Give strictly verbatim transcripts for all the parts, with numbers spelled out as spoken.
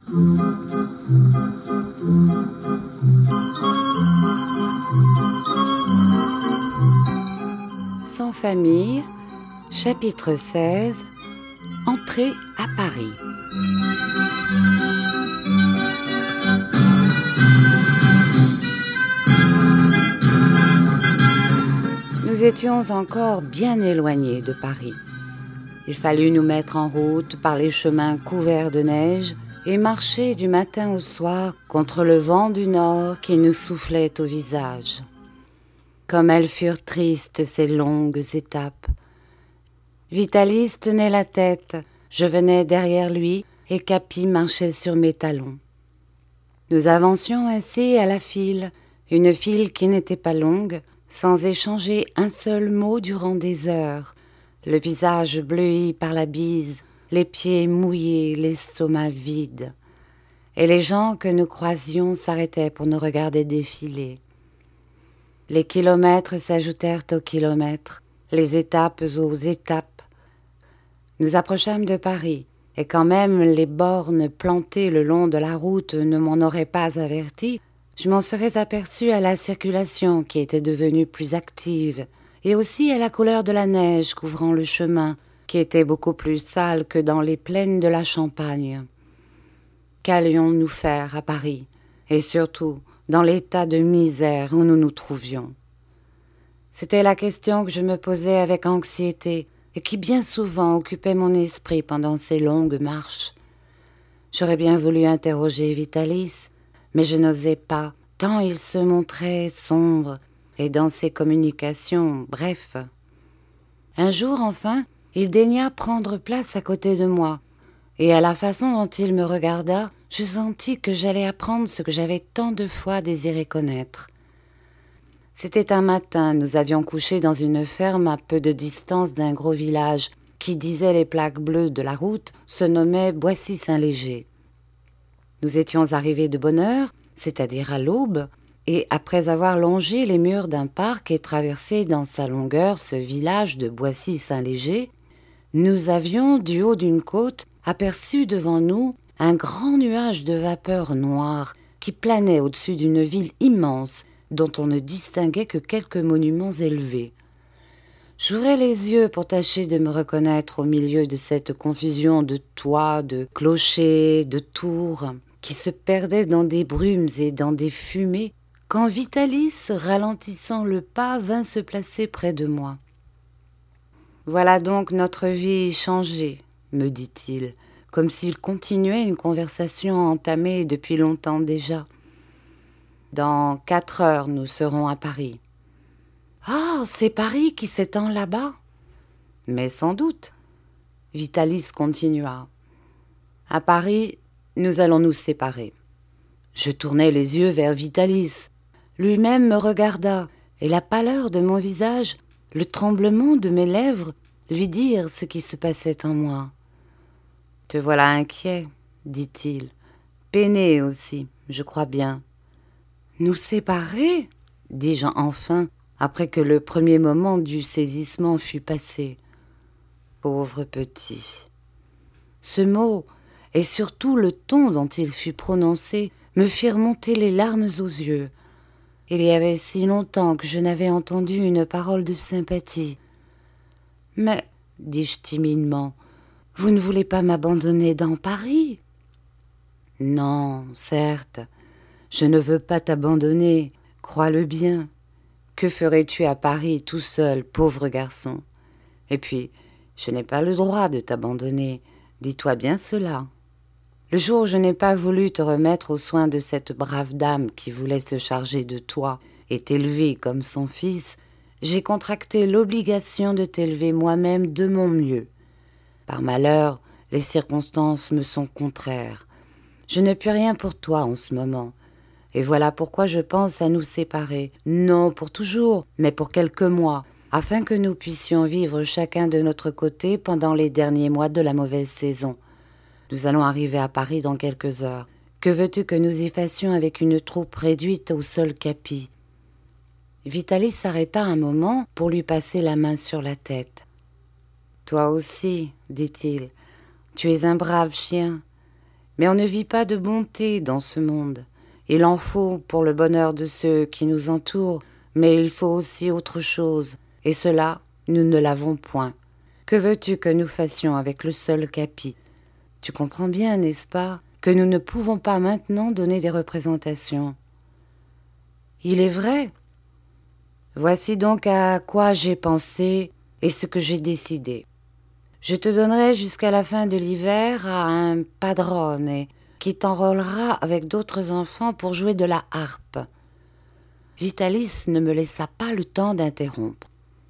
Sans famille, chapitre seize, entrée à Paris. Nous étions encore bien éloignés de Paris. Il fallut nous mettre en route par les chemins couverts de neige et marcher du matin au soir contre le vent du nord qui nous soufflait au visage. Comme elles furent tristes ces longues étapes. Vitalis tenait la tête, je venais derrière lui et Capi marchait sur mes talons. Nous avancions ainsi à la file, une file qui n'était pas longue, sans échanger un seul mot durant des heures, le visage bleui par la bise, les pieds mouillés, l'estomac vide. Et les gens que nous croisions s'arrêtaient pour nous regarder défiler. Les kilomètres s'ajoutèrent aux kilomètres, les étapes aux étapes. Nous approchâmes de Paris, et quand même les bornes plantées le long de la route ne m'en auraient pas averti, je m'en serais aperçue à la circulation qui était devenue plus active, et aussi à la couleur de la neige couvrant le chemin, qui était beaucoup plus sale que dans les plaines de la Champagne. Qu'allions-nous faire à Paris, et surtout dans l'état de misère où nous nous trouvions? C'était la question que je me posais avec anxiété, et qui bien souvent occupait mon esprit pendant ces longues marches. J'aurais bien voulu interroger Vitalis, mais je n'osais pas, tant il se montrait sombre, et dans ses communications, bref. Un jour, enfin, il daigna prendre place à côté de moi, et à la façon dont il me regarda, je sentis que j'allais apprendre ce que j'avais tant de fois désiré connaître. C'était un matin, nous avions couché dans une ferme à peu de distance d'un gros village qui, disaient les plaques bleues de la route, se nommait Boissy-Saint-Léger. Nous étions arrivés de bonne heure, c'est-à-dire à l'aube, et après avoir longé les murs d'un parc et traversé dans sa longueur ce village de Boissy-Saint-Léger, nous avions, du haut d'une côte, aperçu devant nous un grand nuage de vapeur noire qui planait au-dessus d'une ville immense dont on ne distinguait que quelques monuments élevés. J'ouvrais les yeux pour tâcher de me reconnaître au milieu de cette confusion de toits, de clochers, de tours, qui se perdait dans des brumes et dans des fumées, quand Vitalis, ralentissant le pas, vint se placer près de moi. « Voilà donc notre vie changée, » me dit-il, comme s'il continuait une conversation entamée depuis longtemps déjà. « Dans quatre heures, nous serons à Paris. »« Ah, c'est Paris qui s'étend là-bas ?»« Mais sans doute. » Vitalis continua. « À Paris, nous allons nous séparer. » Je tournai les yeux vers Vitalis. Lui-même me regarda, et la pâleur de mon visage, le tremblement de mes lèvres, lui dirent ce qui se passait en moi. « Te voilà inquiet, » dit-il. « Peiné aussi, je crois bien. »« Nous séparer ?» dis-je enfin, après que le premier moment du saisissement fut passé. « Pauvre petit !» Ce mot, et surtout le ton dont il fut prononcé, me firent monter les larmes aux yeux. Il y avait si longtemps que je n'avais entendu une parole de sympathie. « Mais, dis-je timidement, vous ne voulez pas m'abandonner dans Paris ?»« Non, certes, je ne veux pas t'abandonner, crois-le bien. Que ferais-tu à Paris tout seul, pauvre garçon? Et puis, je n'ai pas le droit de t'abandonner, dis-toi bien cela. » Le jour où je n'ai pas voulu te remettre aux soins de cette brave dame qui voulait se charger de toi et t'élever comme son fils, j'ai contracté l'obligation de t'élever moi-même de mon mieux. Par malheur, les circonstances me sont contraires. Je ne puis rien pour toi en ce moment. Et voilà pourquoi je pense à nous séparer, non pour toujours, mais pour quelques mois, afin que nous puissions vivre chacun de notre côté pendant les derniers mois de la mauvaise saison. Nous allons arriver à Paris dans quelques heures. Que veux-tu que nous y fassions avec une troupe réduite au seul Capi ? Vitalis s'arrêta un moment pour lui passer la main sur la tête. « Toi aussi, dit-il, tu es un brave chien, Mais on ne vit pas de bonté dans ce monde. Il en faut pour le bonheur de ceux qui nous entourent, mais il faut aussi autre chose, et cela, nous ne l'avons point. Que veux-tu que nous fassions avec le seul Capi ? Tu comprends bien, n'est-ce pas, que nous ne pouvons pas maintenant donner des représentations. Il est vrai. Voici donc à quoi j'ai pensé et ce que j'ai décidé. Je te donnerai jusqu'à la fin de l'hiver à un padrone qui t'enrôlera avec d'autres enfants pour jouer de la harpe. Vitalis ne me laissa pas le temps d'interrompre.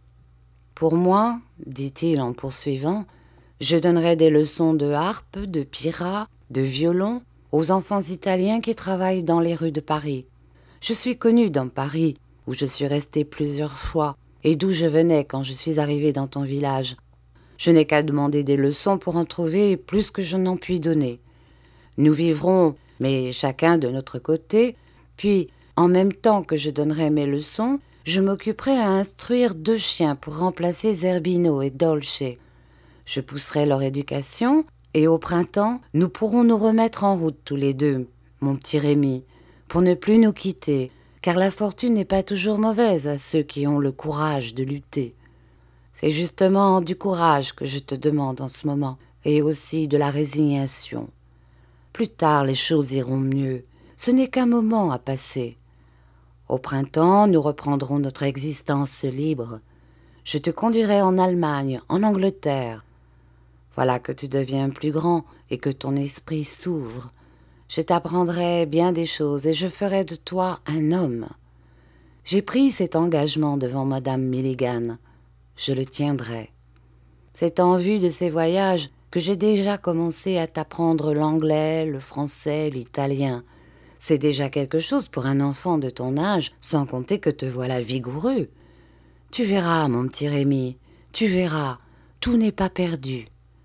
Pour moi, dit-il en poursuivant, je donnerai des leçons de harpe, de pyra, de violon aux enfants italiens qui travaillent dans les rues de Paris. Je suis connu dans Paris, où je suis resté plusieurs fois, et d'où je venais quand je suis arrivé dans ton village. Je n'ai qu'à demander des leçons pour en trouver plus que je n'en puis donner. Nous vivrons, mais chacun de notre côté, puis, en même temps que je donnerai mes leçons, je m'occuperai à instruire deux chiens pour remplacer Zerbino et Dolce. Je pousserai leur éducation, et au printemps, nous pourrons nous remettre en route tous les deux, mon petit Rémi, pour ne plus nous quitter, car la fortune n'est pas toujours mauvaise à ceux qui ont le courage de lutter. C'est justement du courage que je te demande en ce moment, et aussi de la résignation. Plus tard, les choses iront mieux. Ce n'est qu'un moment à passer. Au printemps, nous reprendrons notre existence libre. Je te conduirai en Allemagne, en Angleterre. Voilà que tu deviens plus grand et que ton esprit s'ouvre. Je t'apprendrai bien des choses et je ferai de toi un homme. J'ai pris cet engagement devant Madame Milligan. Je le tiendrai. C'est en vue de ces voyages que j'ai déjà commencé à t'apprendre l'anglais, le français, l'italien. C'est déjà quelque chose pour un enfant de ton âge, sans compter que te voilà vigoureux. Tu verras, mon petit Rémi, tu verras, tout n'est pas perdu.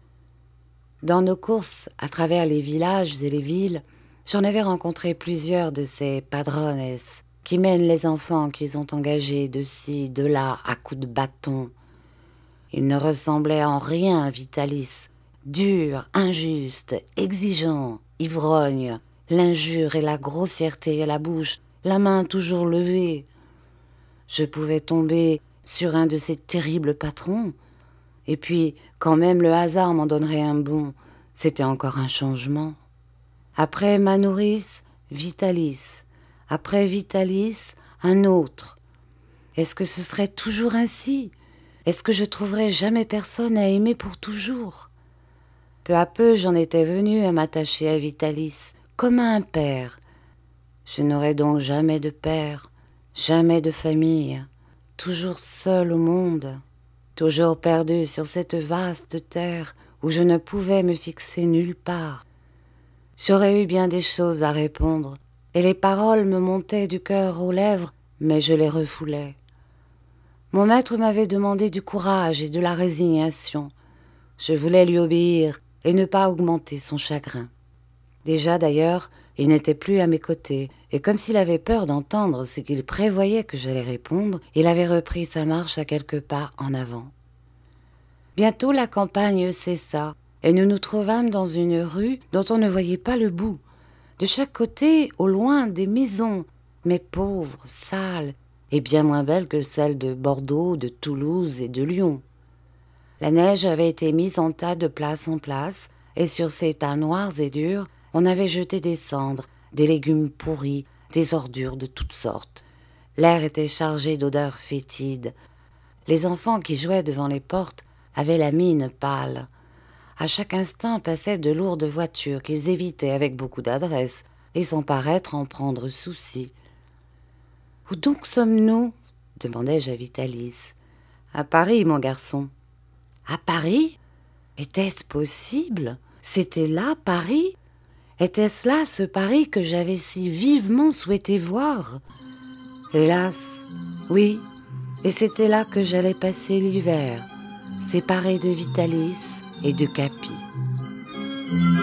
Dans nos courses à travers les villages et les villes, j'en avais rencontré plusieurs de ces padrones qui mènent les enfants qu'ils ont engagés de ci, de là, à coups de bâton. Ils ne ressemblaient en rien à Vitalis, dur, injuste, exigeant, ivrogne, l'injure et la grossièreté à la bouche, la main toujours levée. Je pouvais tomber sur un de ces terribles patrons, et puis, quand même le hasard m'en donnerait un bon, c'était encore un changement. Après ma nourrice, Vitalis. Après Vitalis, un autre. Est-ce que ce serait toujours ainsi ? Est-ce que je trouverais jamais personne à aimer pour toujours ? Peu à peu, j'en étais venue à m'attacher à Vitalis, comme à un père. Je n'aurais donc jamais de père, jamais de famille, toujours seule au monde, toujours perdue sur cette vaste terre où je ne pouvais me fixer nulle part. J'aurais eu bien des choses à répondre, et les paroles me montaient du cœur aux lèvres, mais je les refoulais. Mon maître m'avait demandé du courage et de la résignation. Je voulais lui obéir et ne pas augmenter son chagrin. Déjà d'ailleurs, il n'était plus à mes côtés, et comme s'il avait peur d'entendre ce qu'il prévoyait que j'allais répondre, il avait repris sa marche à quelques pas en avant. Bientôt la campagne cessa, et nous nous trouvâmes dans une rue dont on ne voyait pas le bout. De chaque côté, au loin, des maisons, mais pauvres, sales, et bien moins belles que celles de Bordeaux, de Toulouse et de Lyon. La neige avait été mise en tas de place en place, et sur ces tas noirs et durs, on avait jeté des cendres, des légumes pourris, des ordures de toutes sortes. L'air était chargé d'odeurs fétides. Les enfants qui jouaient devant les portes avaient la mine pâle. À chaque instant passaient de lourdes voitures qu'ils évitaient avec beaucoup d'adresse et sans paraître en prendre souci. « Où donc sommes-nous » demandai-je à Vitalis. « À Paris, mon garçon. »« À Paris ? Était-ce possible ? C'était là, Paris ? Était-ce là ce Paris que j'avais si vivement souhaité voir ? Hélas, oui, et c'était là que j'allais passer l'hiver, séparée de Vitalis et de Capi.